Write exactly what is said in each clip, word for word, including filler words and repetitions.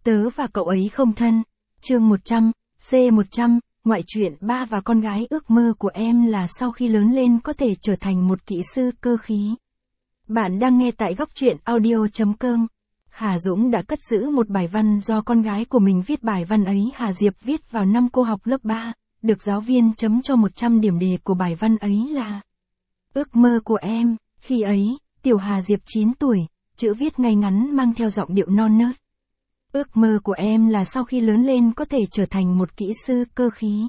Tớ và cậu ấy không thân. Chương một trăm, C một trăm, ngoại truyện ba và con gái ước mơ của em là sau khi lớn lên có thể trở thành một kỹ sư cơ khí. Bạn đang nghe tại góc truyện audio chấm com. Hà Dũng đã cất giữ một bài văn do con gái của mình viết. Bài văn ấy Hà Diệp viết vào năm cô học lớp ba, được giáo viên chấm cho một trăm điểm. Đề của bài văn ấy là ước mơ của em. Khi ấy, tiểu Hà Diệp chín tuổi, chữ viết ngay ngắn mang theo giọng điệu non nớt. Ước mơ của em là sau khi lớn lên có thể trở thành một kỹ sư cơ khí.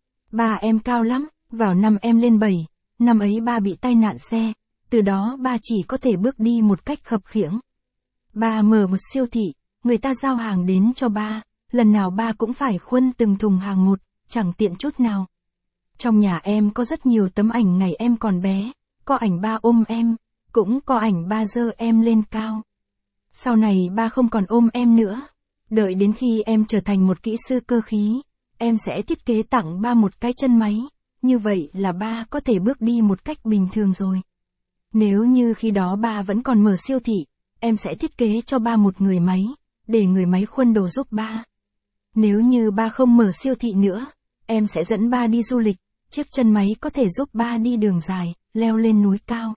Ba em cao lắm, vào năm em lên bảy, năm ấy ba bị tai nạn xe, từ đó ba chỉ có thể bước đi một cách khập khiễng. Ba mở một siêu thị, người ta giao hàng đến cho ba, lần nào ba cũng phải khuân từng thùng hàng một, chẳng tiện chút nào. Trong nhà em có rất nhiều tấm ảnh ngày em còn bé, có ảnh ba ôm em, cũng có ảnh ba giơ em lên cao. Sau này ba không còn ôm em nữa. Đợi đến khi em trở thành một kỹ sư cơ khí, em sẽ thiết kế tặng ba một cái chân máy, như vậy là ba có thể bước đi một cách bình thường rồi. Nếu như khi đó ba vẫn còn mở siêu thị, em sẽ thiết kế cho ba một người máy, để người máy khuân đồ giúp ba. Nếu như ba không mở siêu thị nữa, em sẽ dẫn ba đi du lịch, chiếc chân máy có thể giúp ba đi đường dài, leo lên núi cao.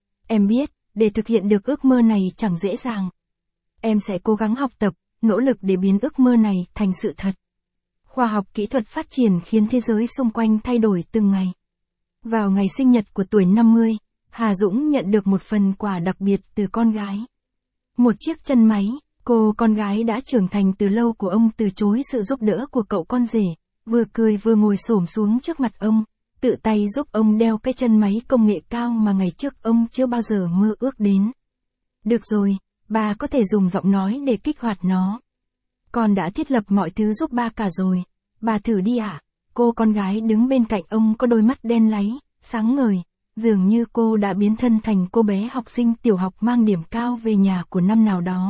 Em biết, để thực hiện được ước mơ này chẳng dễ dàng. Em sẽ cố gắng học tập, nỗ lực để biến ước mơ này thành sự thật. Khoa học kỹ thuật phát triển khiến thế giới xung quanh thay đổi từng ngày. Vào ngày sinh nhật của tuổi năm mươi, Hà Dũng nhận được một phần quà đặc biệt từ con gái. Một chiếc chân máy. Cô con gái đã trưởng thành từ lâu của ông từ chối sự giúp đỡ của cậu con rể, vừa cười vừa ngồi xổm xuống trước mặt ông, tự tay giúp ông đeo cái chân máy công nghệ cao mà ngày trước ông chưa bao giờ mơ ước đến. Được rồi, ba có thể dùng giọng nói để kích hoạt nó. Con đã thiết lập mọi thứ giúp ba cả rồi, bà thử đi ạ. À? Cô con gái đứng bên cạnh ông có đôi mắt đen láy, sáng ngời, dường như cô đã biến thân thành cô bé học sinh tiểu học mang điểm cao về nhà của năm nào đó.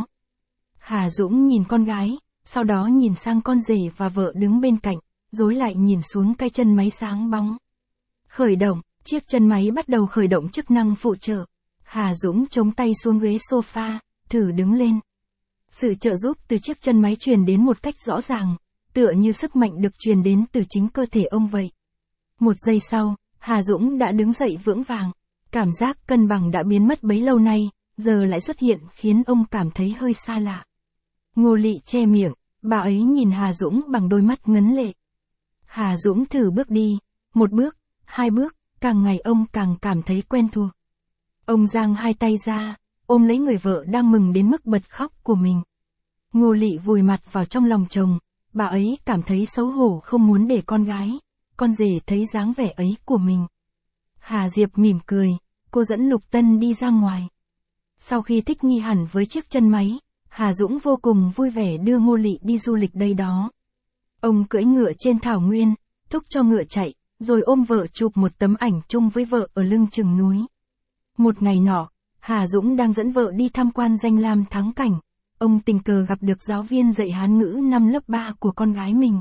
Hà Dũng nhìn con gái, sau đó nhìn sang con rể và vợ đứng bên cạnh, rồi lại nhìn xuống cái chân máy sáng bóng. Khởi động, chiếc chân máy bắt đầu khởi động chức năng phụ trợ. Hà Dũng chống tay xuống ghế sofa, thử đứng lên. Sự trợ giúp từ chiếc chân máy truyền đến một cách rõ ràng, tựa như sức mạnh được truyền đến từ chính cơ thể ông vậy. Một giây sau, Hà Dũng đã đứng dậy vững vàng. Cảm giác cân bằng đã biến mất bấy lâu nay, giờ lại xuất hiện khiến ông cảm thấy hơi xa lạ. Ngô Lị che miệng, bà ấy nhìn Hà Dũng bằng đôi mắt ngấn lệ. Hà Dũng thử bước đi, một bước, hai bước, càng ngày ông càng cảm thấy quen thuộc. Ông giang hai tay ra, ôm lấy người vợ đang mừng đến mức bật khóc của mình. Ngô Lị vùi mặt vào trong lòng chồng, bà ấy cảm thấy xấu hổ không muốn để con gái, con rể thấy dáng vẻ ấy của mình. Hà Diệp mỉm cười, cô dẫn Lục Tân đi ra ngoài. Sau khi thích nghi hẳn với chiếc chân máy, Hà Dũng vô cùng vui vẻ đưa Ngô Lị đi du lịch đây đó. Ông cưỡi ngựa trên thảo nguyên, thúc cho ngựa chạy, rồi ôm vợ chụp một tấm ảnh chung với vợ ở lưng chừng núi. Một ngày nọ, Hà Dũng đang dẫn vợ đi tham quan danh lam thắng cảnh, ông tình cờ gặp được giáo viên dạy Hán ngữ năm lớp ba của con gái mình.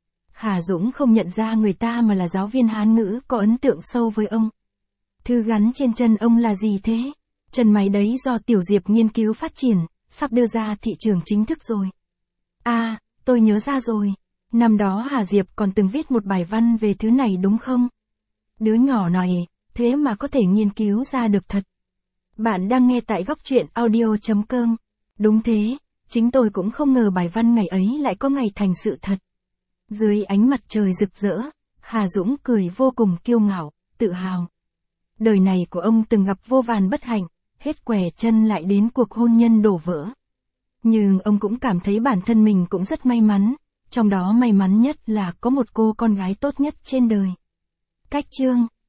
Hà Dũng không nhận ra người ta mà là giáo viên Hán ngữ có ấn tượng sâu với ông. Thư gắn trên chân ông là gì thế? Chân máy đấy do Tiểu Diệp nghiên cứu phát triển, sắp đưa ra thị trường chính thức rồi. À, tôi nhớ ra rồi. Năm đó Hà Diệp còn từng viết một bài văn về thứ này đúng không? Đứa nhỏ này, thế mà có thể nghiên cứu ra được thật. Bạn đang nghe tại góc truyện audio chấm com. Đúng thế, chính tôi cũng không ngờ bài văn ngày ấy lại có ngày thành sự thật. Dưới ánh mặt trời rực rỡ, Hà Dũng cười vô cùng kiêu ngạo, tự hào. Đời này của ông từng gặp vô vàn bất hạnh, hết què chân lại đến cuộc hôn nhân đổ vỡ. Nhưng ông cũng cảm thấy bản thân mình cũng rất may mắn, trong đó may mắn nhất là có một cô con gái tốt nhất trên đời. Cách chương